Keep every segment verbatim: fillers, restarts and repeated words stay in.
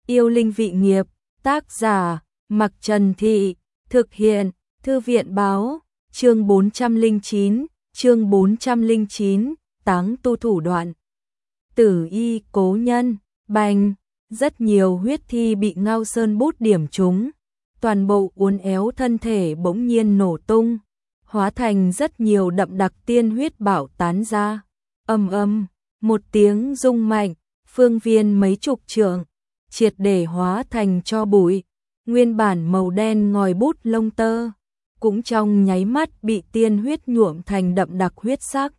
Yêu linh vị nghiệp, tác giả, Mặc Trần Thị, thực hiện, Thư viện báo, chương bốn trăm lẻ chín, chương bốn trăm lẻ chín, táng tu thủ đoạn. Tử y cố nhân, bành, rất nhiều huyết thi bị Ngao Sơn bút điểm trúng, toàn bộ uốn éo thân thể bỗng nhiên nổ tung, hóa thành rất nhiều đậm đặc tiên huyết bạo tán ra. Ầm ầm, một tiếng rung mạnh, phương viên mấy chục trượng, triệt để hóa thành tro bụi, nguyên bản màu đen ngòi bút lông tơ, cũng trong nháy mắt bị tiên huyết nhuộm thành đậm đặc huyết sắc.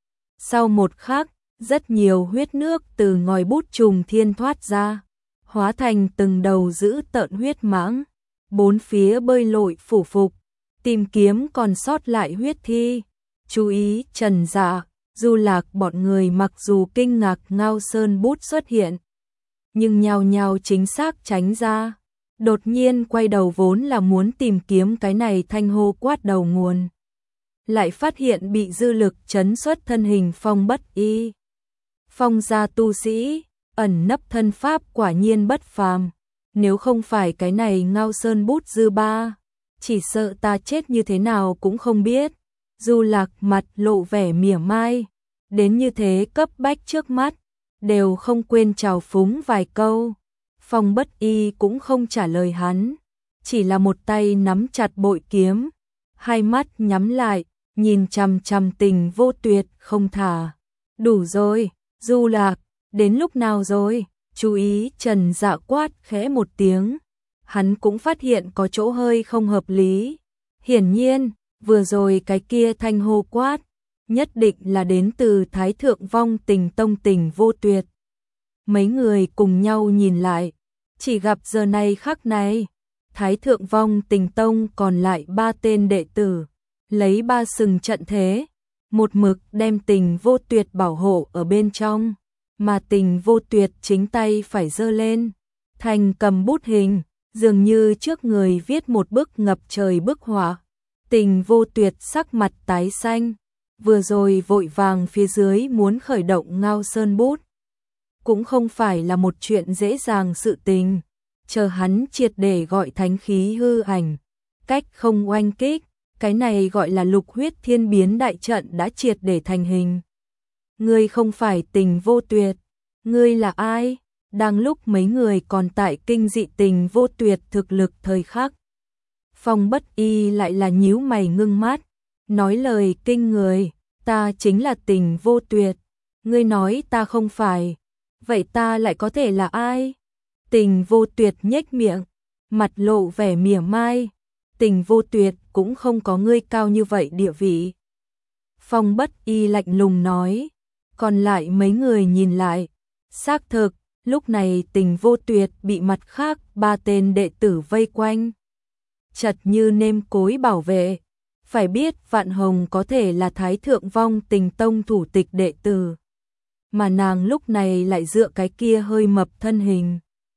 Sau một khắc, rất nhiều huyết nước từ ngòi bút trùng thiên thoát ra, hóa thành từng đầu dữ tợn huyết mãng, bốn phía bơi lội phủ phục, tìm kiếm còn sót lại huyết thi. Chú ý Trần Dạ, Du Lạc bọn người mặc dù kinh ngạc Ngao Sơn bút xuất hiện, nhưng nhao nhao chính xác tránh ra, đột nhiên quay đầu vốn là muốn tìm kiếm cái này thanh hô quát đầu nguồn, lại phát hiện bị dư lực trấn xuất thân hình Phong Bất Y. Phong gia tu sĩ, ẩn nấp thân pháp quả nhiên bất phàm, nếu không phải cái này Ngao Sơn bút dư ba, chỉ sợ ta chết như thế nào cũng không biết. Du Lạc mặt lộ vẻ mỉa mai, đến như thế cấp bách trước mắt, đều không quên chào phúng vài câu. Phong Bất Y cũng không trả lời hắn, chỉ là một tay nắm chặt bội kiếm, hai mắt nhắm lại, nhìn chằm chằm Tình Vô Tuyệt không thả. Đủ rồi, Du Lạc, đến lúc nào rồi? Chú ý Trần Dạ quát khẽ một tiếng, hắn cũng phát hiện có chỗ hơi không hợp lý. Hiển nhiên, vừa rồi cái kia thanh hô quát, nhất định là đến từ Thái Thượng Vong Tình Tông Tình Vô Tuyệt. Mấy người cùng nhau nhìn lại, chỉ gặp giờ này khắc này, Thái Thượng Vong Tình Tông còn lại ba tên đệ tử, lấy ba sừng trận thế, một mực đem Tình Vô Tuyệt bảo hộ ở bên trong, mà Tình Vô Tuyệt chính tay phải giơ lên, thành cầm bút hình, dường như trước người viết một bức ngập trời bức họa. Tình Vô Tuyệt sắc mặt tái xanh, vừa rồi vội vàng phía dưới muốn khởi động Ngao Sơn bút, cũng không phải là một chuyện dễ dàng sự tình, chờ hắn triệt để gọi thánh khí hư ảnh, cách không oanh kích, cái này gọi là Lục Huyết Thiên Biến đại trận đã triệt để thành hình. Ngươi không phải Tình Vô Tuyệt, ngươi là ai? Đang lúc mấy người còn tại kinh dị Tình Vô Tuyệt thực lực thời khắc, Phong Bất Y lại là nhíu mày ngưng mắt, nói lời kinh người, ta chính là Tình Vô Tuyệt. Ngươi nói ta không phải, vậy ta lại có thể là ai? Tình Vô Tuyệt nhếch miệng, mặt lộ vẻ mỉa mai, Tình Vô Tuyệt cũng không có ngươi cao như vậy địa vị. Phong Bất Y lạnh lùng nói, còn lại mấy người nhìn lại, xác thực, lúc này Tình Vô Tuyệt bị mặt khác ba tên đệ tử vây quanh, chật như nêm cối bảo vệ. Phải biết Vạn Hồng có thể là Thái Thượng Vong Tình Tông thủ tịch đệ tử, mà nàng lúc này lại dựa cái kia hơi mập thân hình,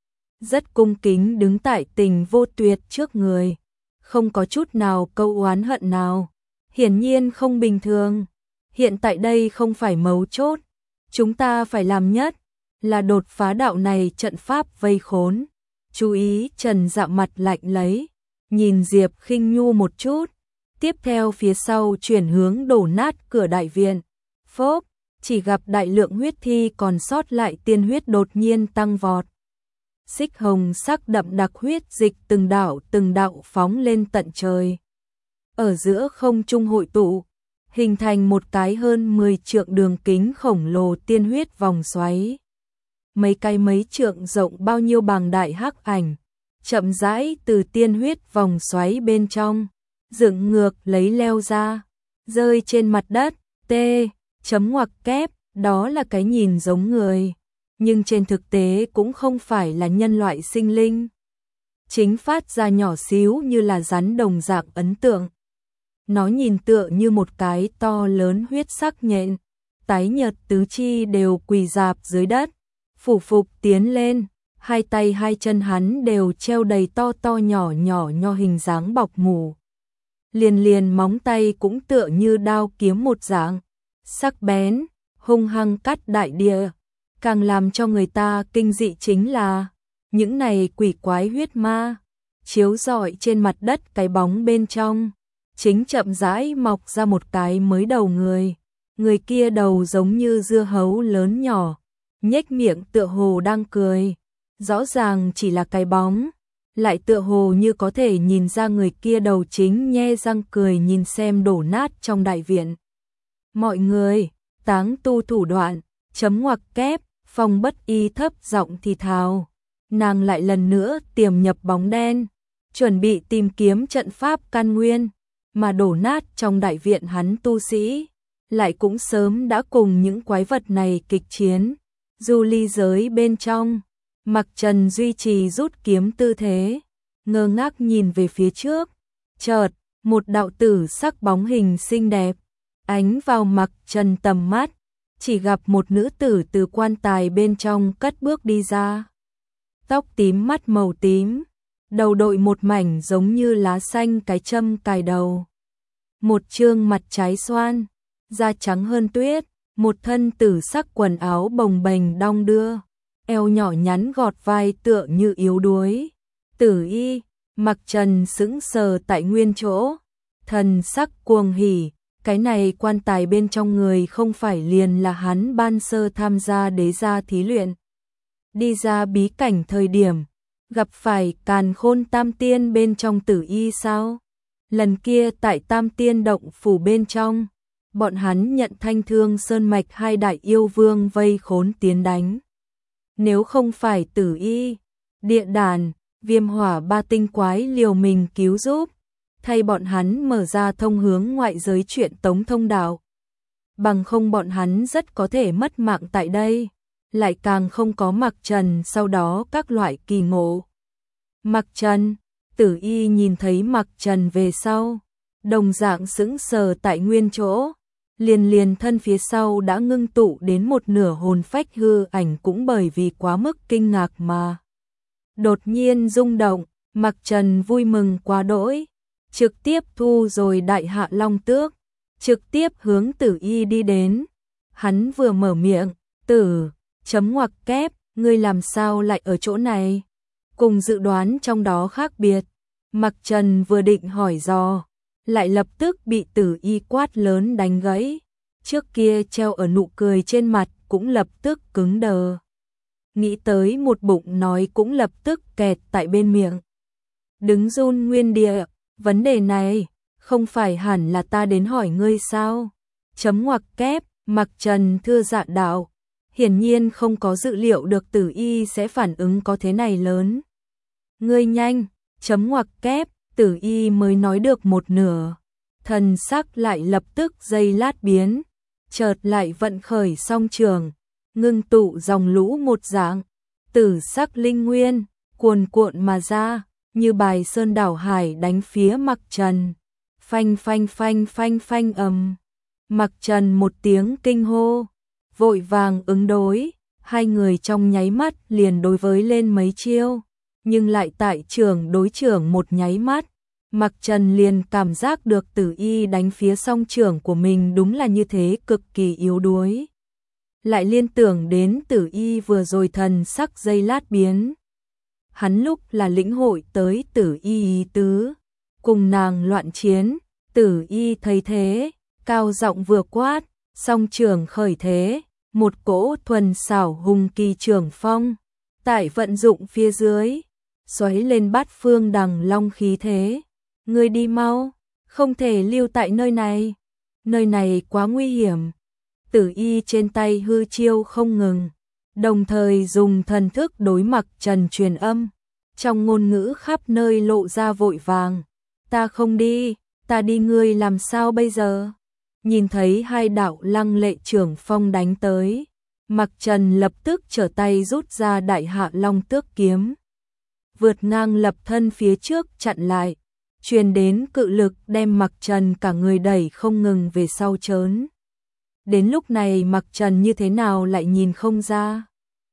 rất cung kính đứng tại Tình Vô Tuyệt trước người, không có chút nào câu oán hận nào, hiển nhiên không bình thường. Hiện tại đây không phải mấu chốt, chúng ta phải làm nhất là đột phá đạo này trận pháp vây khốn. Chú ý Trần Dạ mặt lạnh lấy, nhìn Diệp Khinh Nhu một chút, tiếp theo phía sau chuyển hướng đổ nát cửa đại viện. Phốp, chỉ gặp đại lượng huyết thi còn sót lại tiên huyết đột nhiên tăng vọt. Xích hồng sắc đậm đặc huyết dịch từng đạo từng đạo phóng lên tận trời. Ở giữa không trung hội tụ, hình thành một cái hơn mười trượng đường kính khổng lồ tiên huyết vòng xoáy. Mấy cái mấy trượng rộng bao nhiêu bàng đại hắc ảnh, chậm rãi từ tiên huyết vòng xoáy bên trong, dựng ngược lấy leo ra, rơi trên mặt đất, tê, chấm ngoặc kép, đó là cái nhìn giống người, nhưng trên thực tế cũng không phải là nhân loại sinh linh. Chính phát ra nhỏ xíu như là rắn đồng dạng ấn tượng. Nó nhìn tựa như một cái to lớn huyết sắc nhện, tái nhợt tứ chi đều quỳ rạp dưới đất, phủ phục tiến lên, hai tay hai chân hắn đều treo đầy to to nhỏ nhỏ nho hình dáng bọc mủ. Liền liền móng tay cũng tựa như đao kiếm một dạng, sắc bén, hung hăng cắt đại địa. Càng làm cho người ta kinh dị chính là những này quỷ quái huyết ma, chiếu rọi trên mặt đất cái bóng bên trong, chính chậm rãi mọc ra một cái mới đầu người. Người kia đầu giống như dưa hấu lớn nhỏ, nhếch miệng tựa hồ đang cười, rõ ràng chỉ là cái bóng, lại tựa hồ như có thể nhìn ra người kia đầu chính nhe răng cười nhìn xem đổ nát trong đại viện. Mọi người, táng tu thủ đoạn, chấm ngoặc kép, Phong Bất Y thấp giọng thì thào. Nàng lại lần nữa tiềm nhập bóng đen, chuẩn bị tìm kiếm trận pháp căn nguyên, mà đổ nát trong đại viện hắn tu sĩ, lại cũng sớm đã cùng những quái vật này kịch chiến. Du ly giới bên trong, Mặc Trần duy trì rút kiếm tư thế, ngơ ngác nhìn về phía trước, chợt, một đạo tử sắc bóng hình xinh đẹp, ánh vào Mặc Trần tầm mắt, chỉ gặp một nữ tử từ quan tài bên trong cất bước đi ra. Tóc tím mắt màu tím, đầu đội một mảnh giống như lá xanh cái châm cài đầu. Một trương mặt trái xoan, da trắng hơn tuyết, một thân tử sắc quần áo bồng bềnh đong đưa, eo nhỏ nhắn gọt vai tựa như yếu đuối. Tử Y, Mặc Trần sững sờ tại nguyên chỗ, thần sắc cuồng hỉ, cái này quan tài bên trong người không phải liền là hắn ban sơ tham gia đế gia thí luyện. Đi ra bí cảnh thời điểm, gặp phải Càn Khôn Tam Tiên bên trong Tử Y sao? Lần kia tại Tam Tiên động phủ bên trong, bọn hắn nhận Thanh Thương Sơn mạch hai đại yêu vương vây khốn tiến đánh. Nếu không phải Tử Y, Địa Đàn, Viêm Hỏa ba tinh quái liều mình cứu giúp, thay bọn hắn mở ra thông hướng ngoại giới chuyện tống thông đạo. Bằng không bọn hắn rất có thể mất mạng tại đây, lại càng không có Mặc Trần sau đó các loại kỳ ngộ. Mặc Trần, Tử Y nhìn thấy Mặc Trần về sau, đồng dạng sững sờ tại nguyên chỗ, liền liền thân phía sau đã ngưng tụ đến một nửa hồn phách hư ảnh cũng bởi vì quá mức kinh ngạc mà đột nhiên rung động. Mặc Trần vui mừng quá đỗi, trực tiếp thu rồi đại hạ long tước, trực tiếp hướng Tử Y đi đến. Hắn vừa mở miệng, tử, chấm ngoặc kép, ngươi làm sao lại ở chỗ này? Cùng dự đoán trong đó khác biệt, Mặc Trần vừa định hỏi dò, lại lập tức bị Tử Y quát lớn đánh gãy. Trước kia treo ở nụ cười trên mặt cũng lập tức cứng đờ. Nghĩ tới một bụng nói cũng lập tức kẹt tại bên miệng. Đứng run nguyên địa, vấn đề này, không phải hẳn là ta đến hỏi ngươi sao? Chấm ngoặc kép, Mặc Trần thưa dạ đạo, hiển nhiên không có dự liệu được Tử Y sẽ phản ứng có thế này lớn. Ngươi nhanh, chấm ngoặc kép, Tử Y mới nói được một nửa, thần sắc lại lập tức giây lát biến, chợt lại vận khởi song trường, ngưng tụ dòng lũ một dạng, tử sắc linh nguyên, cuồn cuộn mà ra, như bài sơn đảo hải đánh phía Mặc Trần. Phanh phanh phanh phanh phanh ầm. Mặc Trần một tiếng kinh hô, vội vàng ứng đối, hai người trong nháy mắt liền đối với lên mấy chiêu, nhưng lại tại trường đối trưởng một nháy mắt, Mặc Trần liền cảm giác được Tử Y đánh phía song trưởng của mình đúng là như thế cực kỳ yếu đuối. Lại liên tưởng đến Tử Y vừa rồi thần sắc giây lát biến. Hắn lúc là lĩnh hội tới Tử Y ý tứ, cùng nàng loạn chiến, Tử Y thấy thế, cao giọng vừa quát, song trường khởi thế, một cỗ thuần xảo hùng kỳ trường phong, tại vận dụng phía dưới, xoáy lên bát phương đằng long khí thế. Ngươi đi mau, không thể lưu tại nơi này, nơi này quá nguy hiểm. Tử Y trên tay hư chiêu không ngừng, đồng thời dùng thần thức đối Mặc Trần truyền âm, trong ngôn ngữ khắp nơi lộ ra vội vàng. Ta không đi, ta đi ngươi làm sao bây giờ? Nhìn thấy hai đạo lăng lệ trưởng phong đánh tới, Mặc Trần lập tức trở tay rút ra đại hạ long tước kiếm, vượt ngang lập thân phía trước chặn lại, truyền đến cự lực đem Mặc Trần cả người đẩy không ngừng về sau trớn. Đến lúc này Mặc Trần như thế nào lại nhìn không ra?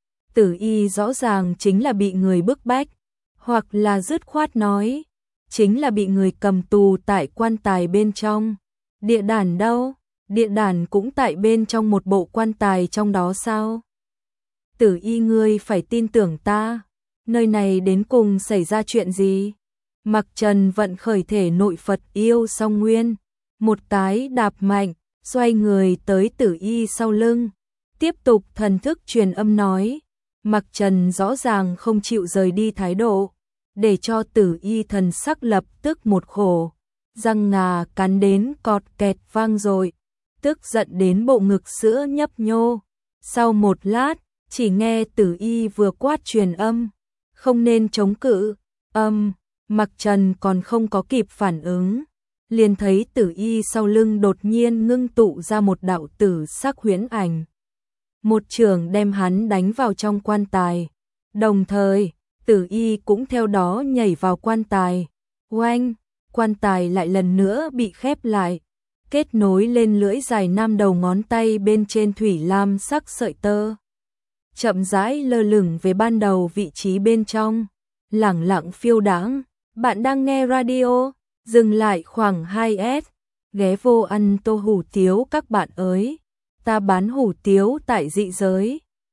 Tử Y rõ ràng chính là bị người bức bách, hoặc là dứt khoát nói, chính là bị người cầm tù tại quan tài bên trong. Địa Đàn đâu? Địa Đàn cũng tại bên trong một bộ quan tài trong đó sao? Tử Y ngươi phải tin tưởng ta, Nơi này đến cùng xảy ra chuyện gì? Mặc Trần vận khởi thể nội Phật yêu song nguyên, một cái đạp mạnh, xoay người tới Tử Y sau lưng, tiếp tục thần thức truyền âm nói. Mặc Trần rõ ràng không chịu rời đi thái độ, để cho Tử Y thần sắc lập tức một khổ, răng ngà cắn đến cọt kẹt vang rồi, tức giận đến bộ ngực sữa nhấp nhô. Sau một lát, chỉ nghe Tử Y vừa quát truyền âm, không nên chống cự. Âm, Mặc Trần còn không có kịp phản ứng, liền thấy Tử Y sau lưng đột nhiên ngưng tụ ra một đạo tử sắc huyễn ảnh. Một chưởng đem hắn đánh vào trong quan tài, đồng thời, Tử Y cũng theo đó nhảy vào quan tài. Oanh, quan tài lại lần nữa bị khép lại, kết nối lên lưỡi dài năm đầu ngón tay bên trên thủy lam sắc sợi tơ. Chậm rãi lơ lửng về ban đầu vị trí bên trong, lẳng lặng phiêu đãng. Bạn đang nghe radio, dừng lại khoảng hai S, ghé vô ăn tô hủ tiếu các bạn ơi. Ta bán hủ tiếu tại dị giới.